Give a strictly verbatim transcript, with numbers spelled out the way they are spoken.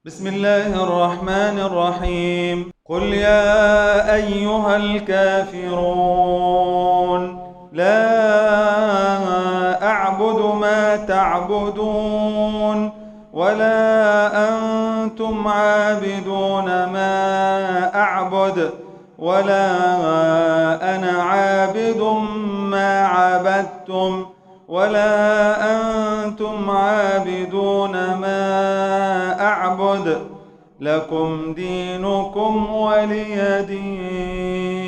بسم الله الرحمن الرحيم. قل يا أيها الكافرون لا أعبد ما تعبدون ولا أنتم عابدون ما أعبد ولا أنا عابد ما عبدتم ولا أنتم عابدون ما أعبد لكم دينكم ولي دين.